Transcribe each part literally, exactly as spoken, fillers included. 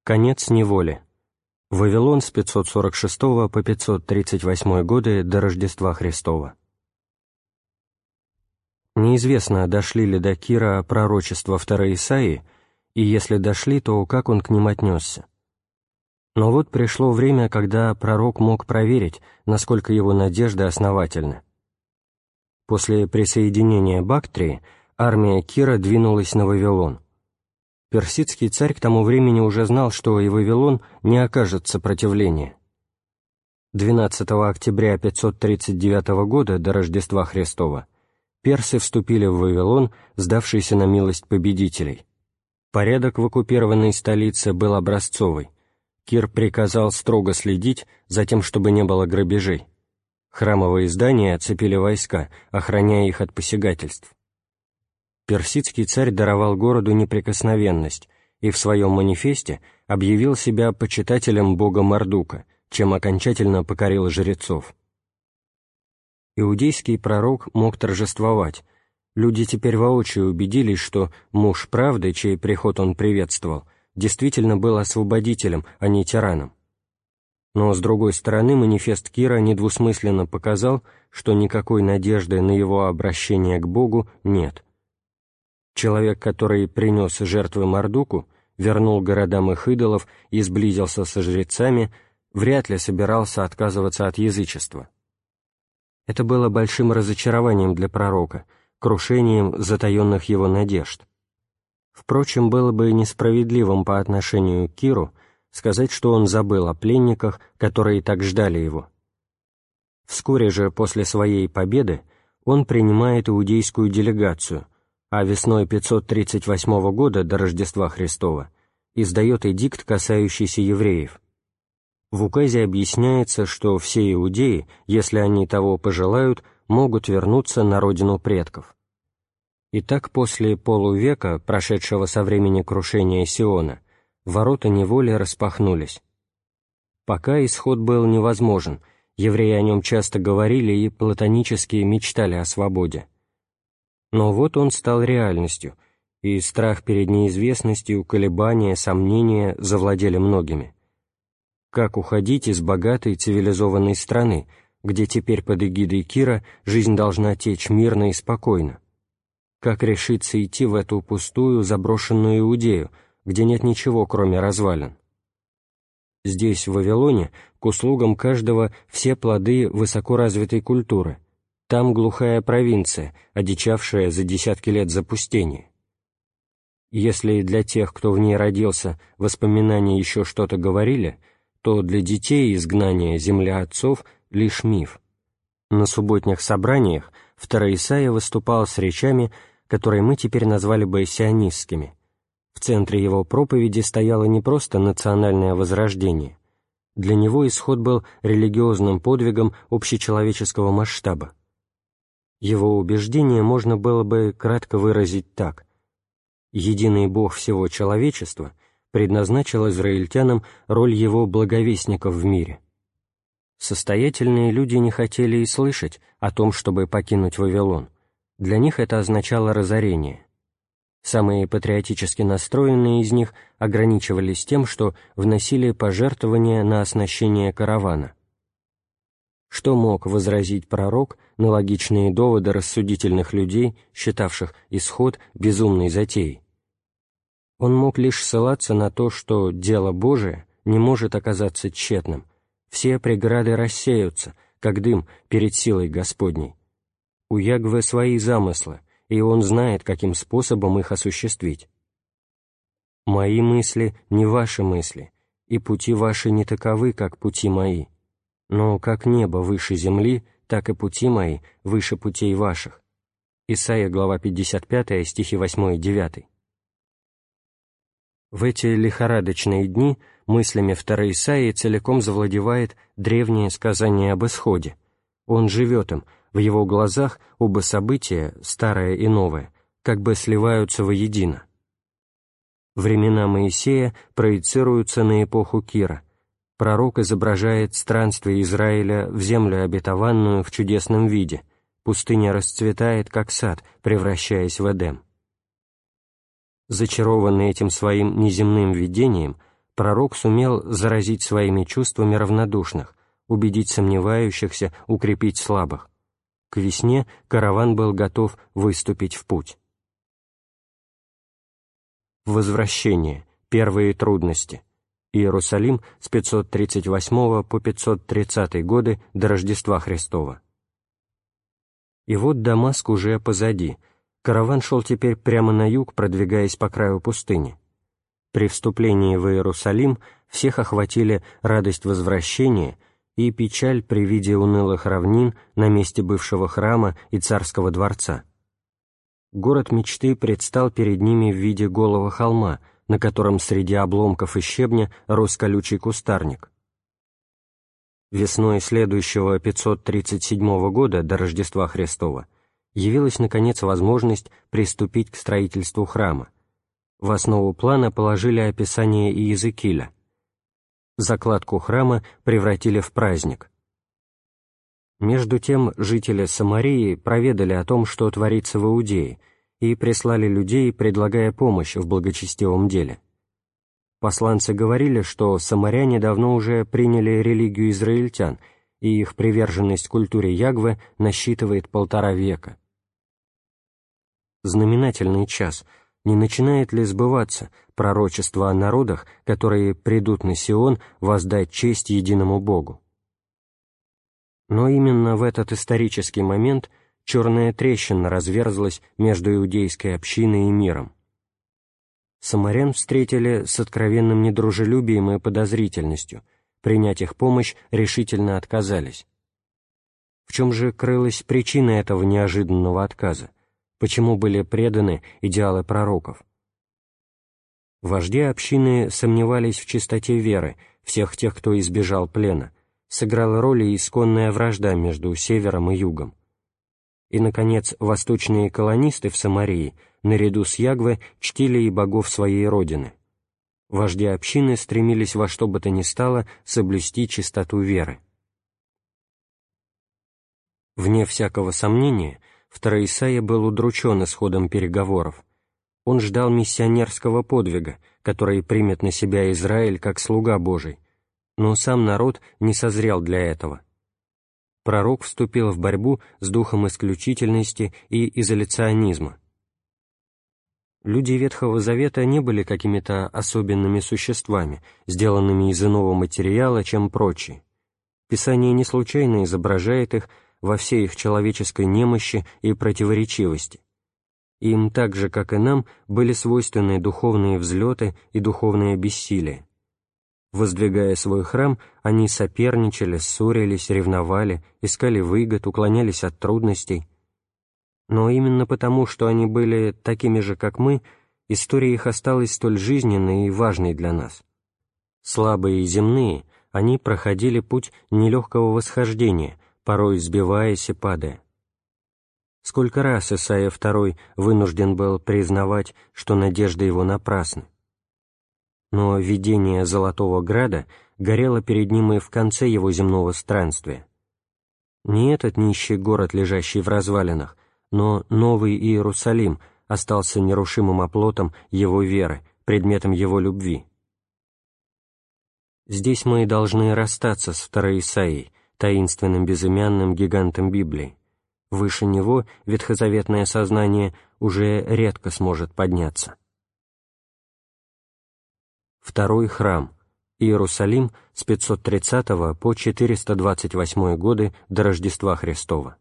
Конец неволи. Вавилон с пятьсот сорок шестого по пятьсот тридцать восьмой годы до Рождества Христова. Неизвестно, дошли ли до Кира пророчества второй Исаии, и если дошли, то как он к ним отнесся. Но вот пришло время, когда пророк мог проверить, насколько его надежды основательны. После присоединения Бактрии армия Кира двинулась на Вавилон. Персидский царь к тому времени уже знал, что и Вавилон не окажет сопротивления. двенадцатого октября пятьсот тридцать девятого года до Рождества Христова персы вступили в Вавилон, сдавшийся на милость победителей. Порядок в оккупированной столице был образцовый. Кир приказал строго следить за тем, чтобы не было грабежей. Храмовые здания оцепили войска, охраняя их от посягательств. Персидский царь даровал городу неприкосновенность и в своем манифесте объявил себя почитателем бога Мардука, чем окончательно покорил жрецов. Иудейский пророк мог торжествовать. Люди теперь воочию убедились, что муж правды, чей приход он приветствовал, действительно был освободителем, а не тираном. Но, с другой стороны, манифест Кира недвусмысленно показал, что никакой надежды на его обращение к Богу нет. Человек, который принес жертвы Мардуку, вернул городам их идолов и сблизился со жрецами, вряд ли собирался отказываться от язычества. Это было большим разочарованием для пророка, крушением затаенных его надежд. Впрочем, было бы несправедливым по отношению к Киру сказать, что он забыл о пленниках, которые так ждали его. Вскоре же после своей победы он принимает иудейскую делегацию, а весной пятьсот тридцать восьмого года до Рождества Христова издает эдикт, касающийся евреев. В указе объясняется, что все иудеи, если они того пожелают, могут вернуться на родину предков. Итак, после полувека, прошедшего со времени крушения Сиона, ворота неволи распахнулись. Пока исход был невозможен, евреи о нем часто говорили и платонически мечтали о свободе. Но вот он стал реальностью, и страх перед неизвестностью, колебания, сомнения завладели многими. Как уходить из богатой цивилизованной страны, где теперь под эгидой Кира жизнь должна течь мирно и спокойно? Как решиться идти в эту пустую, заброшенную Иудею, где нет ничего, кроме развалин? Здесь, в Вавилоне, к услугам каждого все плоды высокоразвитой культуры. Там глухая провинция, одичавшая за десятки лет запустения. Если для тех, кто в ней родился, воспоминания еще что-то говорили, то для детей изгнание земля отцов — лишь миф. На субботних собраниях второй Исаия выступал с речами, которые мы теперь назвали бы сионистскими. В центре его проповеди стояло не просто национальное возрождение. Для него исход был религиозным подвигом общечеловеческого масштаба. Его убеждение можно было бы кратко выразить так. Единый Бог всего человечества предназначил израильтянам роль его благовестников в мире. Состоятельные люди не хотели и слышать о том, чтобы покинуть Вавилон. Для них это означало разорение. Самые патриотически настроенные из них ограничивались тем, что вносили пожертвования на оснащение каравана. Что мог возразить пророк на логичные доводы рассудительных людей, считавших исход безумной затеей? Он мог лишь ссылаться на то, что дело Божие не может оказаться тщетным, все преграды рассеются, как дым перед силой Господней. У Ягве свои замыслы, и Он знает, каким способом их осуществить. «Мои мысли не ваши мысли, и пути ваши не таковы, как пути мои. Но как небо выше земли, так и пути мои выше путей ваших». Исайя, глава пятьдесят пять, стихи восемь и девять. В эти лихорадочные дни мыслями второй Исаии целиком завладевает древнее сказание об исходе. Он живет им, в его глазах оба события, старое и новое, как бы сливаются воедино. Времена Моисея проецируются на эпоху Кира. Пророк изображает странствие Израиля в землю обетованную в чудесном виде. Пустыня расцветает, как сад, превращаясь в Эдем. Зачарованный этим своим неземным видением, пророк сумел заразить своими чувствами равнодушных, убедить сомневающихся, укрепить слабых. К весне караван был готов выступить в путь. Возвращение. Первые трудности. Иерусалим с пятьсот тридцать восьмого по пятьсот тридцатый годы до Рождества Христова. И вот Дамаск уже позади. Караван шел теперь прямо на юг, продвигаясь по краю пустыни. При вступлении в Иерусалим всех охватили радость возвращения и печаль при виде унылых равнин на месте бывшего храма и царского дворца. Город мечты предстал перед ними в виде голого холма, на котором среди обломков и щебня рос колючий кустарник. Весной следующего пятьсот тридцать седьмого года до Рождества Христова явилась, наконец, возможность приступить к строительству храма. В основу плана положили описание Иезекииля. Закладку храма превратили в праздник. Между тем жители Самарии проведали о том, что творится в Иудее, и прислали людей, предлагая помощь в благочестивом деле. Посланцы говорили, что самаряне давно уже приняли религию израильтян, и их приверженность культуре Ягве насчитывает полтора века. Знаменательный час. Не начинает ли сбываться пророчество о народах, которые придут на Сион воздать честь единому Богу? Но именно в этот исторический момент черная трещина разверзлась между иудейской общиной и миром. Самарян встретили с откровенным недружелюбием и подозрительностью, принять их помощь решительно отказались. В чем же крылась причина этого неожиданного отказа? Почему были преданы идеалы пророков? Вожди общины сомневались в чистоте веры всех тех, кто избежал плена, сыграла роль и исконная вражда между севером и югом. И, наконец, восточные колонисты в Самарии, наряду с Ягве, чтили и богов своей родины. Вожди общины стремились во что бы то ни стало соблюсти чистоту веры. Вне всякого сомнения, второй Исаия был удручен исходом переговоров. Он ждал миссионерского подвига, который примет на себя Израиль как слуга Божий, но сам народ не созрел для этого. Пророк вступил в борьбу с духом исключительности и изоляционизма. Люди Ветхого Завета не были какими-то особенными существами, сделанными из иного материала, чем прочие. Писание не случайно изображает их во всей их человеческой немощи и противоречивости. Им так же, как и нам, были свойственны духовные взлеты и духовное бессилие. Воздвигая свой храм, они соперничали, ссорились, ревновали, искали выгод, уклонялись от трудностей. Но именно потому, что они были такими же, как мы, история их осталась столь жизненной и важной для нас. Слабые и земные, они проходили путь нелегкого восхождения, порой сбиваясь и падая. Сколько раз Исаия второй вынужден был признавать, что надежды его напрасны. Но видение Золотого Града горело перед ним и в конце его земного странствия. Не этот нищий город, лежащий в развалинах, но новый Иерусалим остался нерушимым оплотом его веры, предметом его любви. Здесь мы должны расстаться с второй Исаией, таинственным безымянным гигантом Библии. Выше него ветхозаветное сознание уже редко сможет подняться. Второй храм. Иерусалим с пятьсот тридцатого по четыреста двадцать восьмой годы до Рождества Христова.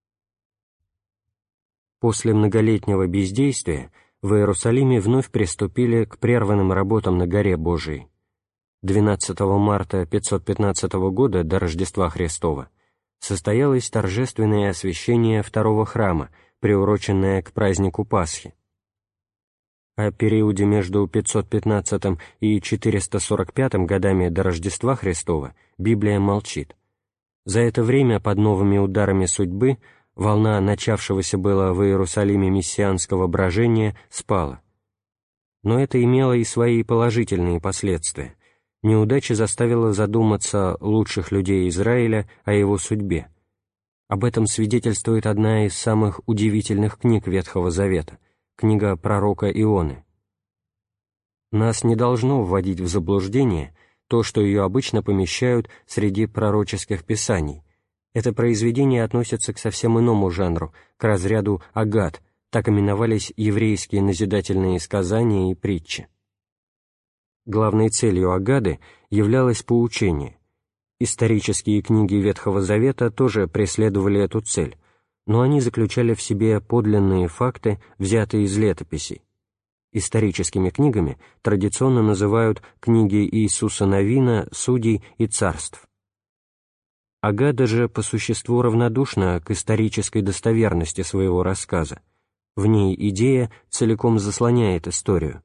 После многолетнего бездействия в Иерусалиме вновь приступили к прерванным работам на горе Божией. двенадцатого марта пятьсот пятнадцатого года до Рождества Христова состоялось торжественное освящение второго храма, приуроченное к празднику Пасхи. О периоде между пятьсот пятнадцатым и четыреста сорок пятым годами до Рождества Христова Библия молчит. За это время под новыми ударами судьбы волна начавшегося было в Иерусалиме мессианского брожения спала. Но это имело и свои положительные последствия. Неудача заставила задуматься лучших людей Израиля о его судьбе. Об этом свидетельствует одна из самых удивительных книг Ветхого Завета — книга пророка Ионы. Нас не должно вводить в заблуждение то, что ее обычно помещают среди пророческих писаний. Это произведение относится к совсем иному жанру, к разряду агад, так именовались еврейские назидательные сказания и притчи. Главной целью агады являлось поучение. Исторические книги Ветхого Завета тоже преследовали эту цель, но они заключали в себе подлинные факты, взятые из летописей. Историческими книгами традиционно называют книги Иисуса Навина, Судей и Царств. Агада же по существу равнодушна к исторической достоверности своего рассказа. В ней идея целиком заслоняет историю.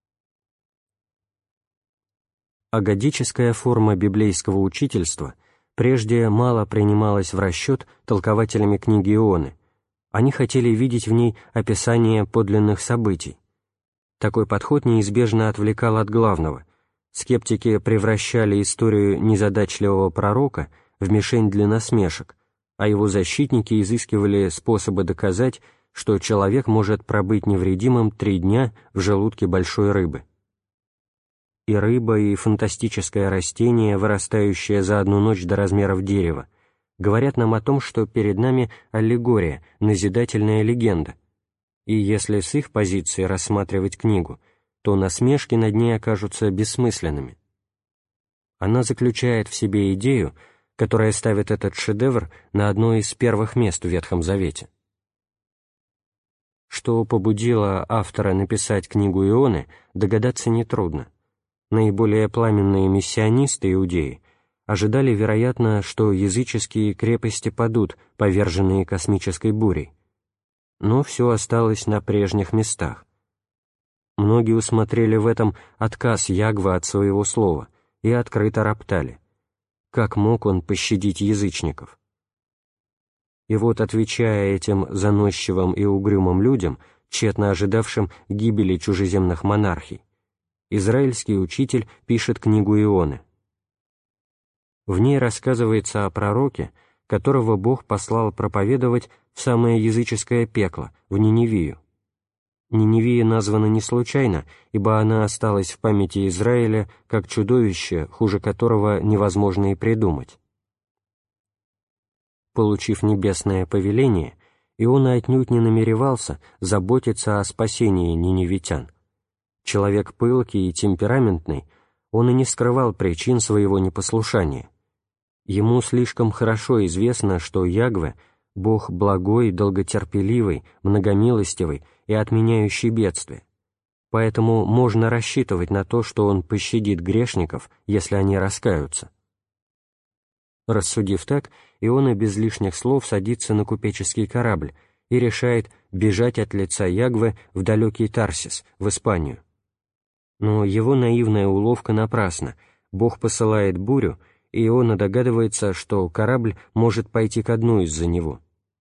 Агадическая форма библейского учительства прежде мало принималась в расчет толкователями книги Ионы. Они хотели видеть в ней описание подлинных событий. Такой подход неизбежно отвлекал от главного. Скептики превращали историю незадачливого пророка в мишень для насмешек, а его защитники изыскивали способы доказать, что человек может пробыть невредимым три дня в желудке большой рыбы. И рыба, и фантастическое растение, вырастающее за одну ночь до размеров дерева, говорят нам о том, что перед нами аллегория, назидательная легенда. И если с их позиции рассматривать книгу, то насмешки над ней окажутся бессмысленными. Она заключает в себе идею, которая ставит этот шедевр на одно из первых мест в Ветхом Завете. Что побудило автора написать книгу Ионы, догадаться нетрудно. Наиболее пламенные миссионисты иудеи ожидали, вероятно, что языческие крепости падут, поверженные космической бурей. Но все осталось на прежних местах. Многие усмотрели в этом отказ Ягвы от своего слова и открыто роптали. Как мог он пощадить язычников? И вот, отвечая этим заносчивым и угрюмым людям, тщетно ожидавшим гибели чужеземных монархий, израильский учитель пишет книгу Ионы. В ней рассказывается о пророке, которого Бог послал проповедовать в самое языческое пекло, в Ниневию. Ниневия названа не случайно, ибо она осталась в памяти Израиля как чудовище, хуже которого невозможно и придумать. Получив небесное повеление, Иона отнюдь не намеревался заботиться о спасении ниневитян. Человек пылкий и темпераментный, он и не скрывал причин своего непослушания. Ему слишком хорошо известно, что Ягве — Бог благой, долготерпеливый, многомилостивый и отменяющий бедствия. Поэтому можно рассчитывать на то, что Он пощадит грешников, если они раскаются. Рассудив так, Иона без лишних слов садится на купеческий корабль и решает бежать от лица Ягве в далекий Тарсис, в Испанию. Но его наивная уловка напрасна. Бог посылает бурю, и Иона догадывается, что корабль может пойти ко дну из-за него.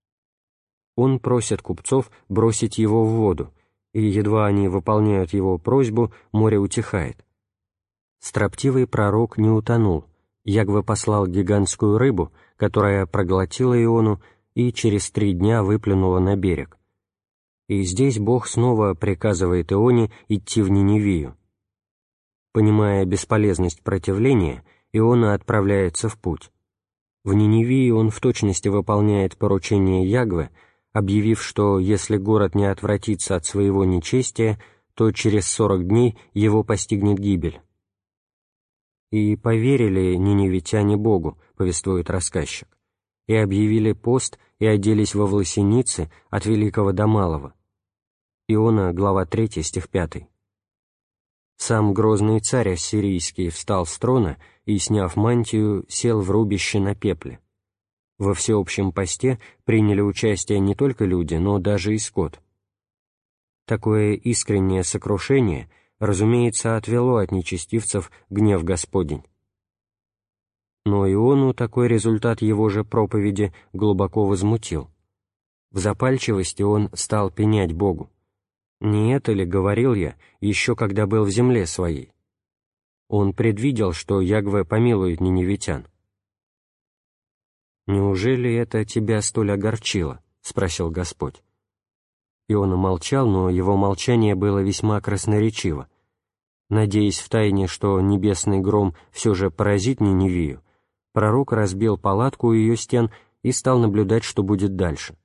Он просит купцов бросить его в воду, и едва они выполняют его просьбу, море утихает. Строптивый пророк не утонул. Ягве послал гигантскую рыбу, которая проглотила Иону и через три дня выплюнула на берег. И здесь Бог снова приказывает Ионе идти в Ниневию. Понимая бесполезность противления, Иона отправляется в путь. В Ниневии он в точности выполняет поручение Ягве, объявив, что если город не отвратится от своего нечестия, то через сорок дней его постигнет гибель. «И поверили ниневитяне Богу», — повествует рассказчик, «и объявили пост, и оделись во власеницы от великого до малого». Иона, глава третья, стих пятый. Сам грозный царь ассирийский встал с трона и, сняв мантию, сел в рубище на пепле. Во всеобщем посте приняли участие не только люди, но даже и скот. Такое искреннее сокрушение, разумеется, отвело от нечестивцев гнев Господень. Но Иону такой результат его же проповеди глубоко возмутил. В запальчивости он стал пенять Богу. «Не это ли, — говорил я, — еще когда был в земле своей?» Он предвидел, что Ягве помилует ниневитян. «Неужели это тебя столь огорчило?» — спросил Господь. Иона молчал, но его молчание было весьма красноречиво. Надеясь втайне, что небесный гром все же поразит Ниневию, пророк разбил палатку у ее стен и стал наблюдать, что будет дальше.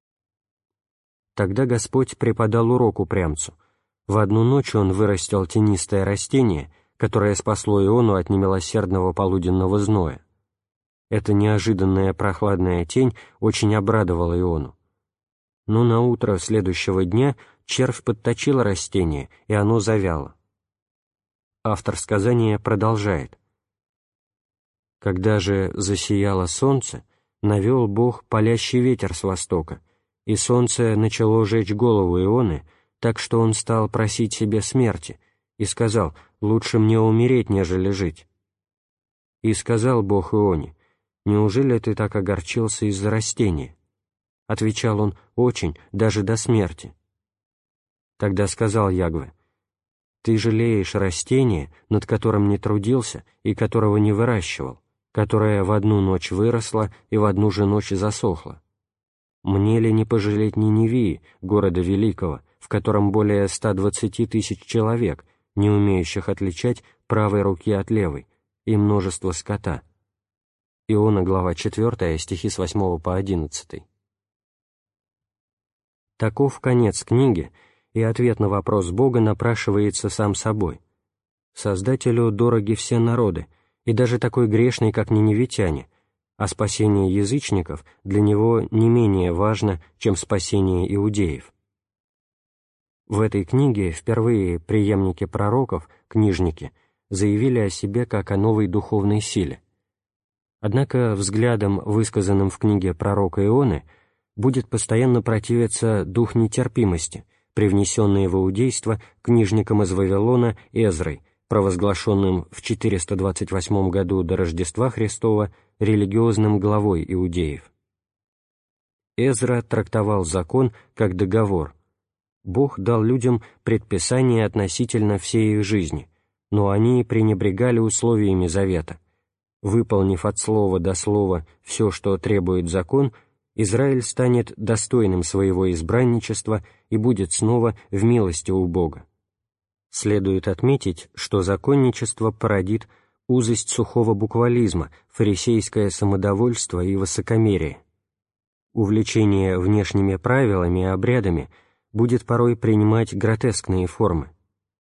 Тогда Господь преподал урок упрямцу. В одну ночь он вырастил тенистое растение, которое спасло Иону от немилосердного полуденного зноя. Эта неожиданная прохладная тень очень обрадовала Иону. Но на утро следующего дня червь подточил растение, и оно завяло. Автор сказания продолжает. «Когда же засияло солнце, навел Бог палящий ветер с востока, и солнце начало жечь голову Ионы, так что он стал просить себе смерти, и сказал: «Лучше мне умереть, нежели жить». И сказал Бог Ионе: «Неужели ты так огорчился из-за растения?» Отвечал он: «Очень, даже до смерти». Тогда сказал Ягве: «Ты жалеешь растение, над которым не трудился и которого не выращивал, которое в одну ночь выросло и в одну же ночь засохло. Мне ли не пожалеть Ниневии, города великого, в котором более ста двадцати тысяч человек, не умеющих отличать правой руки от левой, и множество скота?» Иона, глава четвёртая, стихи с восьмого по одиннадцатый. Таков конец книги, и ответ на вопрос Бога напрашивается сам собой. Создателю дороги все народы, и даже такой грешный, как ниневитяне, а спасение язычников для него не менее важно, чем спасение иудеев. В этой книге впервые преемники пророков, книжники, заявили о себе как о новой духовной силе. Однако взглядом, высказанным в книге пророка Ионы, будет постоянно противиться дух нетерпимости, привнесенный в иудейство книжником из Вавилона Эзрой, провозглашенным в четыреста двадцать восьмом году до Рождества Христова религиозным главой иудеев. Эзра трактовал закон как договор. Бог дал людям предписания относительно всей их жизни, но они пренебрегали условиями завета. Выполнив от слова до слова все, что требует закон, Израиль станет достойным своего избранничества и будет снова в милости у Бога. Следует отметить, что законничество породит узость сухого буквализма, фарисейское самодовольство и высокомерие. Увлечение внешними правилами и обрядами будет порой принимать гротескные формы.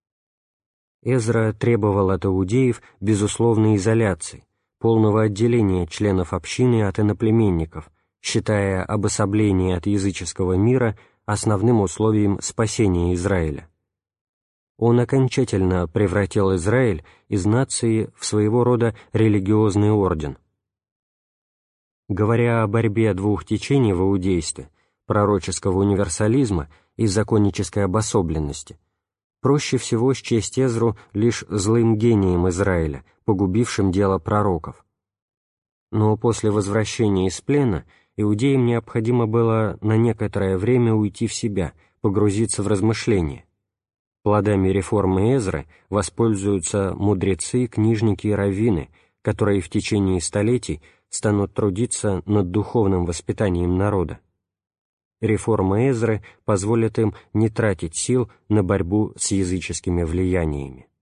Эзра требовал от иудеев безусловной изоляции, полного отделения членов общины от иноплеменников, считая обособление от языческого мира основным условием спасения Израиля. Он окончательно превратил Израиль из нации в своего рода религиозный орден. Говоря о борьбе двух течений в иудействе, пророческого универсализма и законнической обособленности, проще всего счесть Эзру лишь злым гением Израиля, погубившим дело пророков. Но после возвращения из плена иудеям необходимо было на некоторое время уйти в себя, погрузиться в размышления. Плодами реформы Эзры воспользуются мудрецы, книжники и раввины, которые в течение столетий станут трудиться над духовным воспитанием народа. Реформа Эзры позволит им не тратить сил на борьбу с языческими влияниями.